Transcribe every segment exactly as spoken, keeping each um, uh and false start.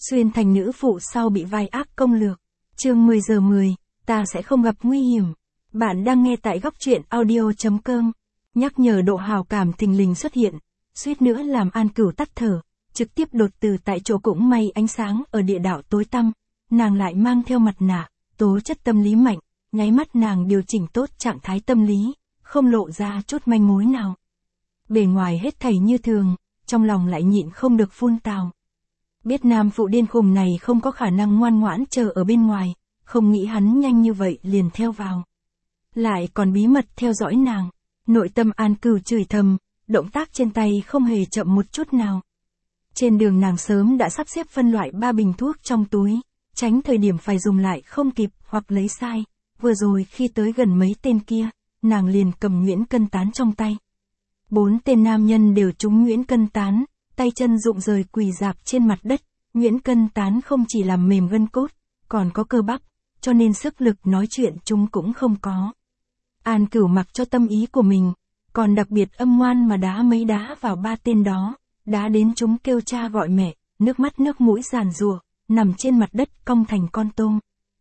xuyên thành nữ phụ sau bị vai ác công lược. Chương mười giờ mười, ta sẽ không gặp nguy hiểm. Bạn đang nghe tại góc truyện audio.com. Nhắc nhở độ hào cảm thình lình xuất hiện, suýt nữa làm An Cửu tắt thở, trực tiếp đột từ tại chỗ. Cũng may ánh sáng ở địa đạo tối tăm, nàng lại mang theo mặt nạ, tố chất tâm lý mạnh, nháy mắt nàng điều chỉnh tốt trạng thái tâm lý, không lộ ra chút manh mối nào. Bề ngoài hết thảy như thường, trong lòng lại nhịn không được phun tào. Biết nam phụ điên khùng này không có khả năng ngoan ngoãn chờ ở bên ngoài, không nghĩ hắn nhanh như vậy liền theo vào. Lại còn bí mật theo dõi nàng, nội tâm An Cửu chửi thầm, động tác trên tay không hề chậm một chút nào. Trên đường nàng sớm đã sắp xếp phân loại ba bình thuốc trong túi, tránh thời điểm phải dùng lại không kịp hoặc lấy sai. Vừa rồi khi tới gần mấy tên kia, nàng liền cầm nhuyễn cân tán trong tay. Bốn tên nam nhân đều trúng nhuyễn cân tán, tay chân rụng rời quỳ rạp trên mặt đất. Nhuyễn cân tán không chỉ làm mềm gân cốt, còn có cơ bắp, cho nên sức lực nói chuyện chúng cũng không có. An Cửu mặc cho tâm ý của mình, còn đặc biệt âm ngoan mà đá mấy đá vào ba tên đó, đá đến chúng kêu cha gọi mẹ, nước mắt nước mũi giàn giụa, nằm trên mặt đất cong thành con tôm.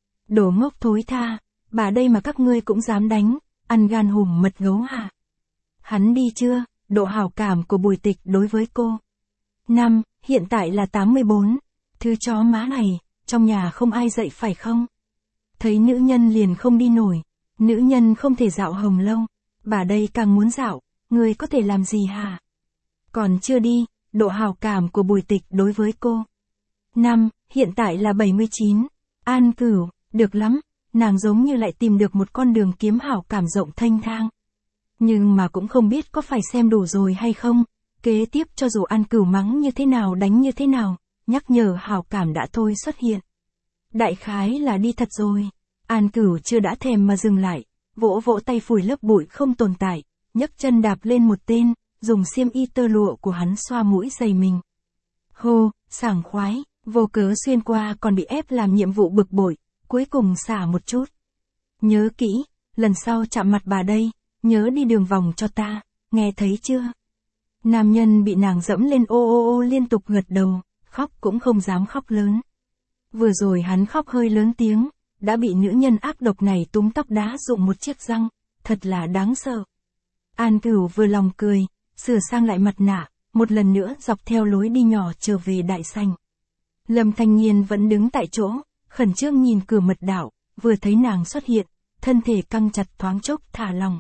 Đồ ngốc thối tha, bà đây mà các ngươi cũng dám đánh, ăn gan hùm mật gấu hả? Hắn đi chưa? Độ hảo cảm của Bùi Tịch đối với cô. Năm, hiện tại là tám mươi bốn. Thứ chó má này, trong nhà không ai dạy phải không? Thấy nữ nhân liền không đi nổi. Nữ nhân không thể dạo hồng lâu. Bà đây càng muốn dạo, người có thể làm gì hả? Còn chưa đi, độ hảo cảm của Bùi Tịch đối với cô. Năm, hiện tại là bảy mươi chín. An Cửu, được lắm, nàng giống như lại tìm được một con đường kiếm hảo cảm rộng thênh thang. Nhưng mà cũng không biết có phải xem đủ rồi hay không. Kế tiếp cho dù An Cửu mắng như thế nào đánh như thế nào, nhắc nhở hảo cảm đã thôi xuất hiện. Đại khái là đi thật rồi. An Cửu chưa đã thèm mà dừng lại, vỗ vỗ tay phủi lớp bụi không tồn tại, nhấc chân đạp lên một tên, dùng xiêm y tơ lụa của hắn xoa mũi giày mình. Hô, sảng khoái, vô cớ xuyên qua còn bị ép làm nhiệm vụ bực bội, cuối cùng xả một chút. Nhớ kỹ, lần sau chạm mặt bà đây, nhớ đi đường vòng cho ta, nghe thấy chưa? Nam nhân bị nàng dẫm lên ô ô ô liên tục gật đầu, khóc cũng không dám khóc lớn. Vừa rồi hắn khóc hơi lớn tiếng, đã bị nữ nhân ác độc này túm tóc đá rụng một chiếc răng, thật là đáng sợ. An Cửu vừa lòng cười, sửa sang lại mặt nạ, một lần nữa dọc theo lối đi nhỏ trở về đại sảnh. Lâm Thanh Nhiên vẫn đứng tại chỗ, khẩn trương nhìn cửa mật đạo, vừa thấy nàng xuất hiện, thân thể căng chặt thoáng chốc thả lòng.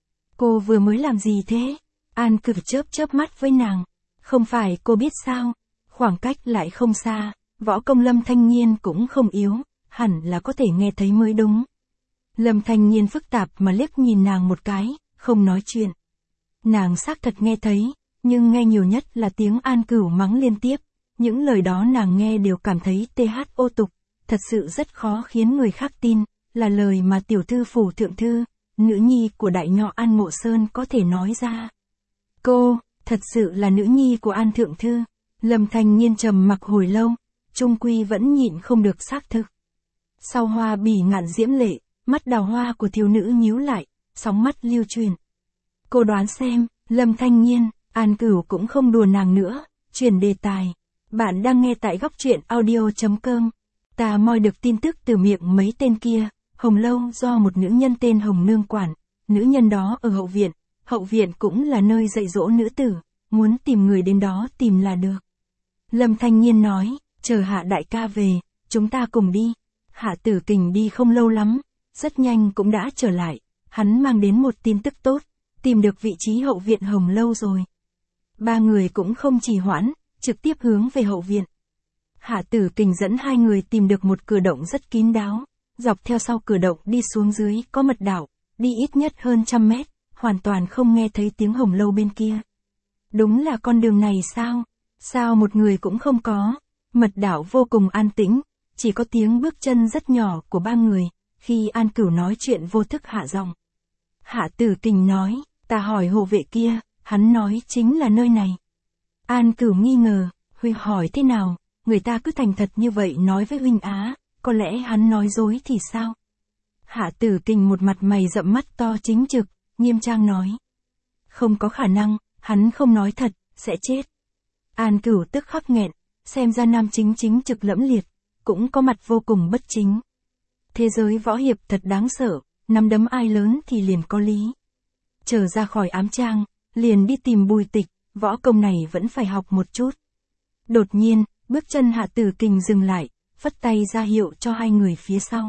Cô vừa mới làm gì thế? An Cửu chớp chớp mắt với nàng. Không phải cô biết sao? Khoảng cách lại không xa, võ công Lâm Thanh Nhiên cũng không yếu, hẳn là có thể nghe thấy mới đúng. Lâm Thanh Nhiên phức tạp mà liếc nhìn nàng một cái, không nói chuyện. Nàng xác thật nghe thấy, nhưng nghe nhiều nhất là tiếng An Cửu mắng liên tiếp. Những lời đó nàng nghe đều cảm thấy tê hát ô tục, thật sự rất khó khiến người khác tin, là lời mà tiểu thư phủ thượng thư, nữ nhi của đại nho An Ngộ Sơn có thể nói ra. Cô, thật sự là nữ nhi của An thượng thư. Lâm Thanh Nhiên trầm mặc hồi lâu, trung quy vẫn nhịn không được xác thực. Sau hoa bỉ ngạn diễm lệ, mắt đào hoa của thiếu nữ nhíu lại, sóng mắt lưu truyền. Cô đoán xem, Lâm Thanh Nhiên, An Cửu cũng không đùa nàng nữa, chuyển đề tài. Bạn đang nghe tại góc truyện audio.com. Ta moi được tin tức từ miệng mấy tên kia, Hồng Lâu do một nữ nhân tên Hồng Nương quản, nữ nhân đó ở hậu viện, hậu viện cũng là nơi dạy dỗ nữ tử, muốn tìm người đến đó tìm là được. Lâm Thanh Nhiên nói, chờ Hạ đại ca về, chúng ta cùng đi. Hạ Tử Kình đi không lâu lắm, rất nhanh cũng đã trở lại, hắn mang đến một tin tức tốt, tìm được vị trí hậu viện Hồng Lâu rồi. Ba người cũng không trì hoãn, trực tiếp hướng về hậu viện. Hạ Tử Kình dẫn hai người tìm được một cửa động rất kín đáo, dọc theo sau cửa động đi xuống dưới có mật đạo, đi ít nhất hơn trăm mét, hoàn toàn không nghe thấy tiếng Hồng Lâu bên kia. Đúng là con đường này sao? Sao một người cũng không có? Mật đạo vô cùng an tĩnh, chỉ có tiếng bước chân rất nhỏ của ba người, khi An Cửu nói chuyện vô thức hạ giọng. Hạ Tử Kình nói, ta hỏi hộ vệ kia, hắn nói chính là nơi này. An Cửu nghi ngờ, Huy hỏi thế nào, người ta cứ thành thật như vậy nói với huynh á, có lẽ hắn nói dối thì sao? Hạ Tử Kình một mặt mày rậm mắt to chính trực, nghiêm trang nói. Không có khả năng, hắn không nói thật, sẽ chết. An Cửu tức khắc nghẹn, xem ra nam chính chính trực lẫm liệt, cũng có mặt vô cùng bất chính. Thế giới võ hiệp thật đáng sợ, nắm đấm ai lớn thì liền có lý. Trở ra khỏi ám trang, liền đi tìm Bùi Tịch, võ công này vẫn phải học một chút. Đột nhiên, bước chân Hạ Tử Kình dừng lại, phất tay ra hiệu cho hai người phía sau.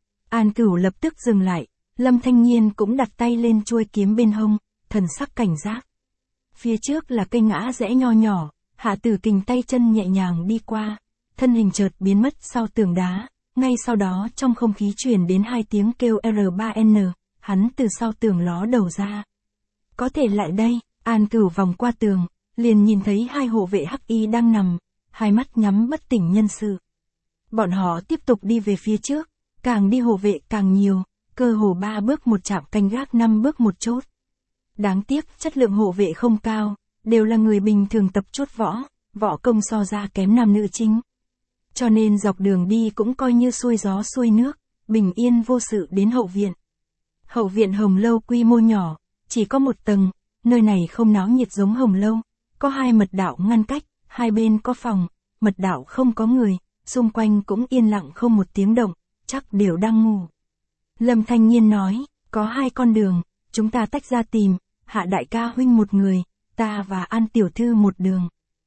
An Cửu lập tức dừng lại, Lâm Thanh Nhiên cũng đặt tay lên chuôi kiếm bên hông, thần sắc cảnh giác. Phía trước là cây ngã rẽ nho nhỏ, Hạ Tử Kình tay chân nhẹ nhàng đi qua, thân hình chợt biến mất sau tường đá, ngay sau đó trong không khí truyền đến hai tiếng kêu R ba N, hắn từ sau tường ló đầu ra. Có thể lại đây, An Cửu vòng qua tường, liền nhìn thấy hai hộ vệ hắc y đang nằm, hai mắt nhắm bất tỉnh nhân sự. Bọn họ tiếp tục đi về phía trước, càng đi hộ vệ càng nhiều, cơ hồ ba bước một trạm canh gác năm bước một chốt. Đáng tiếc chất lượng hộ vệ không cao, đều là người bình thường tập chốt võ, võ công so ra kém nam nữ chính. Cho nên dọc đường đi cũng coi như xuôi gió xuôi nước, bình yên vô sự đến hậu viện. Hậu viện Hồng Lâu quy mô nhỏ, chỉ có một tầng, nơi này không náo nhiệt giống Hồng Lâu, có hai mật đạo ngăn cách, hai bên có phòng, mật đạo không có người, xung quanh cũng yên lặng không một tiếng động, chắc đều đang ngủ. Lâm Thanh Nhiên nói, có hai con đường, chúng ta tách ra tìm, Hạ đại ca huynh một người, ta và An tiểu thư một đường.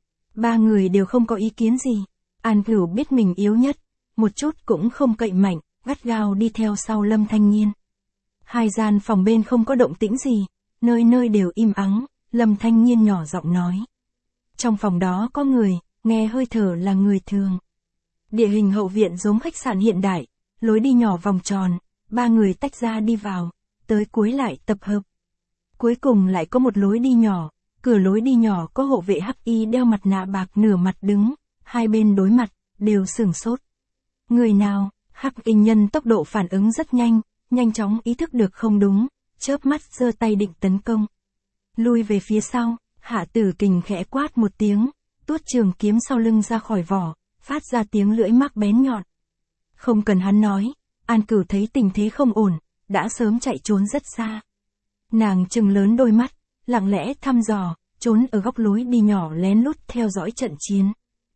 Ba người đều không có ý kiến gì. An Cửu biết mình yếu nhất, một chút cũng không cậy mạnh, gắt gao đi theo sau Lâm Thanh Nhiên. Hai gian phòng bên không có động tĩnh gì, nơi nơi đều im ắng, Lâm Thanh Nhiên nhỏ giọng nói. Trong phòng đó có người, nghe hơi thở là người thường. Địa hình hậu viện giống khách sạn hiện đại, lối đi nhỏ vòng tròn, ba người tách ra đi vào, tới cuối lại tập hợp. Cuối cùng lại có một lối đi nhỏ, cửa lối đi nhỏ có hộ vệ hắc y đeo mặt nạ bạc nửa mặt đứng, hai bên đối mặt, đều sửng sốt. Người nào, hắc y nhân tốc độ phản ứng rất nhanh, nhanh chóng ý thức được không đúng, chớp mắt giơ tay định tấn công. Lui về phía sau, Hạ Tử Kình khẽ quát một tiếng, tuốt trường kiếm sau lưng ra khỏi vỏ, phát ra tiếng lưỡi mắc bén nhọn. Không cần hắn nói, An Cửu thấy tình thế không ổn, đã sớm chạy trốn rất xa. Nàng trừng lớn đôi mắt, lặng lẽ thăm dò, trốn ở góc lối đi nhỏ lén lút theo dõi trận chiến.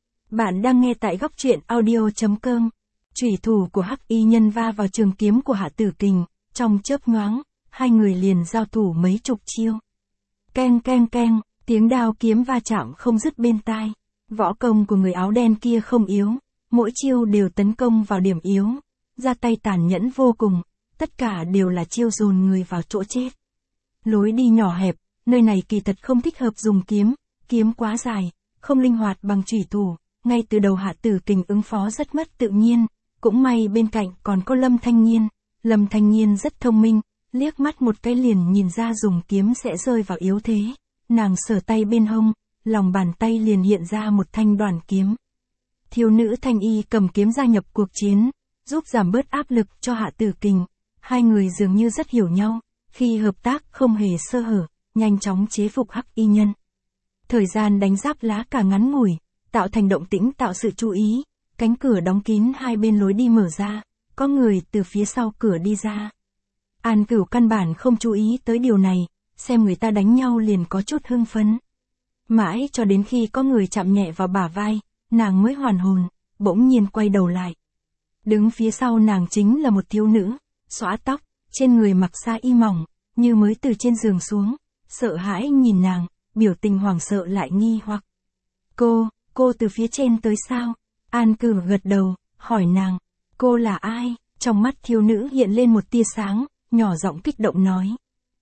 Bạn đang nghe tại góc truyện audio chấm com. Chủy thủ của hắc y nhân va vào trường kiếm của Hạ Tử Kình, trong chớp nhoáng, hai người liền giao thủ mấy chục chiêu. Keng keng keng, tiếng đao kiếm va chạm không dứt bên tai. Võ công của người áo đen kia không yếu, mỗi chiêu đều tấn công vào điểm yếu, ra tay tàn nhẫn vô cùng, tất cả đều là chiêu dồn người vào chỗ chết. Lối đi nhỏ hẹp, nơi này kỳ thật không thích hợp dùng kiếm, kiếm quá dài, không linh hoạt bằng chủy thủ, ngay từ đầu Hạ Tử Kình ứng phó rất mất tự nhiên, cũng may bên cạnh còn có Lâm Thanh Nhiên, Lâm Thanh Nhiên rất thông minh, liếc mắt một cái liền nhìn ra dùng kiếm sẽ rơi vào yếu thế, nàng sờ tay bên hông, lòng bàn tay liền hiện ra một thanh đoàn kiếm. Thiếu nữ Thanh Y cầm kiếm gia nhập cuộc chiến, giúp giảm bớt áp lực cho Hạ Tử Kình, hai người dường như rất hiểu nhau, khi hợp tác không hề sơ hở, nhanh chóng chế phục hắc y nhân. Thời gian đánh giáp lá cả ngắn ngủi, tạo thành động tĩnh tạo sự chú ý, cánh cửa đóng kín hai bên lối đi mở ra, có người từ phía sau cửa đi ra. An Cửu căn bản không chú ý tới điều này, xem người ta đánh nhau liền có chút hưng phấn. Mãi cho đến khi có người chạm nhẹ vào bả vai, nàng mới hoàn hồn, bỗng nhiên quay đầu lại. Đứng phía sau nàng chính là một thiếu nữ, xõa tóc, trên người mặc sa y mỏng, như mới từ trên giường xuống, sợ hãi nhìn nàng, biểu tình hoảng sợ lại nghi hoặc. Cô, cô từ phía trên tới sao? An Cửu gật đầu, hỏi nàng, cô là ai? Trong mắt thiếu nữ hiện lên một tia sáng, nhỏ giọng kích động nói.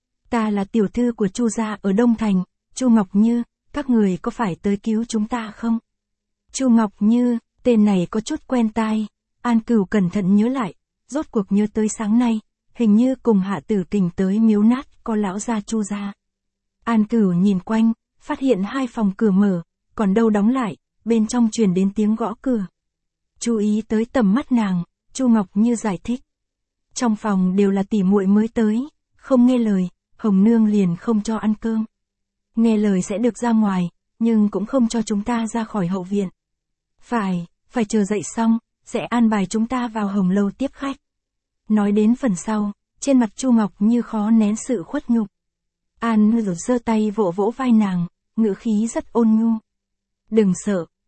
Ta là tiểu thư của Chu gia ở Đông Thành, Chu Ngọc Như, các người có phải tới cứu chúng ta không? Chu Ngọc Như, tên này có chút quen tai. An Cửu cẩn thận nhớ lại, rốt cuộc nhớ tới sáng nay, hình như cùng Hạ Tử Kình tới miếu nát có lão gia Chu gia. An Cửu nhìn quanh, phát hiện hai phòng cửa mở, còn đâu đóng lại, bên trong truyền đến tiếng gõ cửa. Chú ý tới tầm mắt nàng, Chu Ngọc Như giải thích. Trong phòng đều là tỉ muội mới tới, không nghe lời, Hồng Nương liền không cho ăn cơm. Nghe lời sẽ được ra ngoài, nhưng cũng không cho chúng ta ra khỏi hậu viện. Phải, phải chờ dậy xong, sẽ an bài chúng ta vào Hồng Lâu tiếp khách. Nói đến phần sau, trên mặt Chu Ngọc Như khó nén sự khuất nhục. An giơ tay vỗ vỗ vai nàng, ngữ khí rất ôn nhu. Đừng sợ,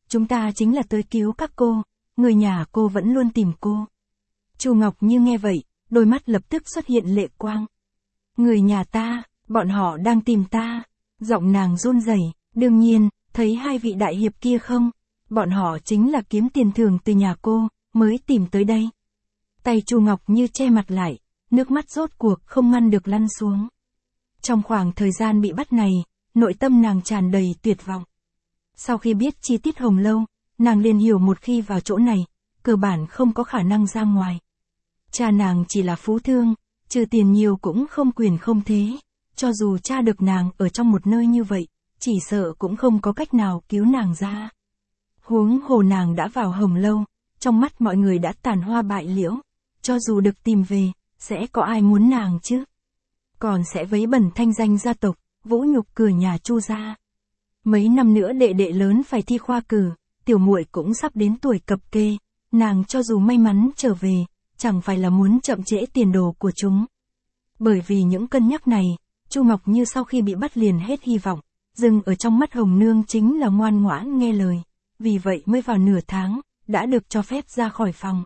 chúng ta chính là tới cứu các cô, người nhà cô vẫn luôn tìm cô. Chu Ngọc Như nghe vậy, đôi mắt lập tức xuất hiện lệ quang. Người nhà ta, bọn họ đang tìm ta. Giọng nàng run rẩy, đương nhiên, thấy hai vị đại hiệp kia không? Bọn họ chính là kiếm tiền thưởng từ nhà cô, mới tìm tới đây. Tay Chu Ngọc Như che mặt lại, nước mắt rốt cuộc không ngăn được lăn xuống. Trong khoảng thời gian bị bắt này, nội tâm nàng tràn đầy tuyệt vọng. Sau khi biết chi tiết Hồng Lâu, nàng liền hiểu một khi vào chỗ này, cơ bản không có khả năng ra ngoài. Cha nàng chỉ là phú thương, trừ tiền nhiều cũng không quyền không thế. Cho dù cha được nàng ở trong một nơi như vậy, chỉ sợ cũng không có cách nào cứu nàng ra. Huống hồ nàng đã vào Hồng Lâu, trong mắt mọi người đã tàn hoa bại liễu. Cho dù được tìm về, sẽ có ai muốn nàng chứ? Còn sẽ vấy bẩn thanh danh gia tộc, vũ nhục cửa nhà Chu gia. Mấy năm nữa đệ đệ lớn phải thi khoa cử, tiểu muội cũng sắp đến tuổi cập kê, nàng cho dù may mắn trở về, chẳng phải là muốn chậm trễ tiền đồ của chúng. Bởi vì những cân nhắc này, Chu Ngọc Như sau khi bị bắt liền hết hy vọng, dừng ở trong mắt Hồng Nương chính là ngoan ngoãn nghe lời, vì vậy mới vào nửa tháng, đã được cho phép ra khỏi phòng.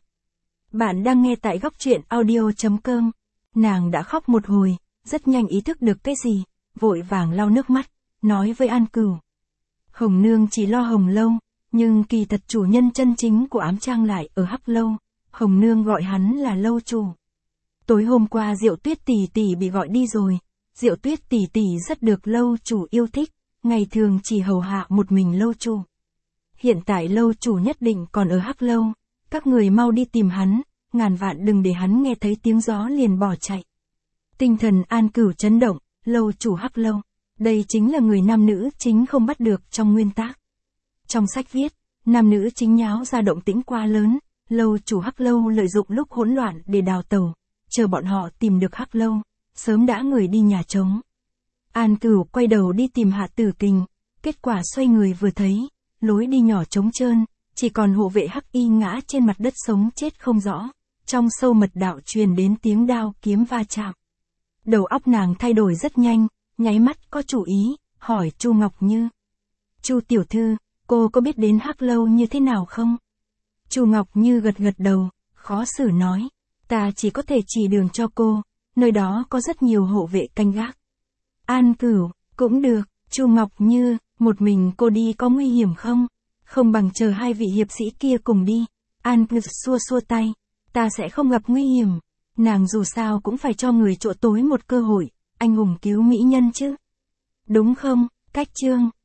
Bạn đang nghe tại góc truyện audio chấm com. Nàng đã khóc một hồi, rất nhanh ý thức được cái gì, vội vàng lau nước mắt, nói với An Cửu. Hồng Nương chỉ lo Hồng Lâu, nhưng kỳ thật chủ nhân chân chính của ám trang lại ở Hắc Lâu, Hồng Nương gọi hắn là Lâu chủ. Tối hôm qua Diệu Tuyết tỷ tỷ bị gọi đi rồi, Diệu Tuyết tỷ tỷ rất được Lâu chủ yêu thích, ngày thường chỉ hầu hạ một mình Lâu chủ. Hiện tại Lâu chủ nhất định còn ở Hắc Lâu, các người mau đi tìm hắn, ngàn vạn đừng để hắn nghe thấy tiếng gió liền bỏ chạy. Tinh thần An Cửu chấn động, Lâu chủ Hắc Lâu, đây chính là người nam nữ chính không bắt được trong nguyên tác. Trong sách viết, nam nữ chính nháo ra động tĩnh quá lớn, Lâu chủ Hắc Lâu lợi dụng lúc hỗn loạn để đào tẩu, chờ bọn họ tìm được Hắc Lâu, sớm đã người đi nhà trống. An Cửu quay đầu đi tìm Hạ Tử Kình, kết quả xoay người vừa thấy, lối đi nhỏ trống trơn, chỉ còn hộ vệ Hắc Y ngã trên mặt đất sống chết không rõ, trong sâu mật đạo truyền đến tiếng đao kiếm va chạm. Đầu óc nàng thay đổi rất nhanh, nháy mắt có chủ ý, hỏi Chu Ngọc Như. Chu tiểu thư, cô có biết đến Hắc Lâu như thế nào không? Chu Ngọc Như gật gật đầu, khó xử nói, ta chỉ có thể chỉ đường cho cô, nơi đó có rất nhiều hộ vệ canh gác. An Cửu, cũng được, Chu Ngọc Như, một mình cô đi có nguy hiểm không? Không bằng chờ hai vị hiệp sĩ kia cùng đi. An Cửu xua xua tay, ta sẽ không gặp nguy hiểm. Nàng dù sao cũng phải cho người chỗ tối một cơ hội, anh hùng cứu mỹ nhân chứ. Đúng không, Cách Chương?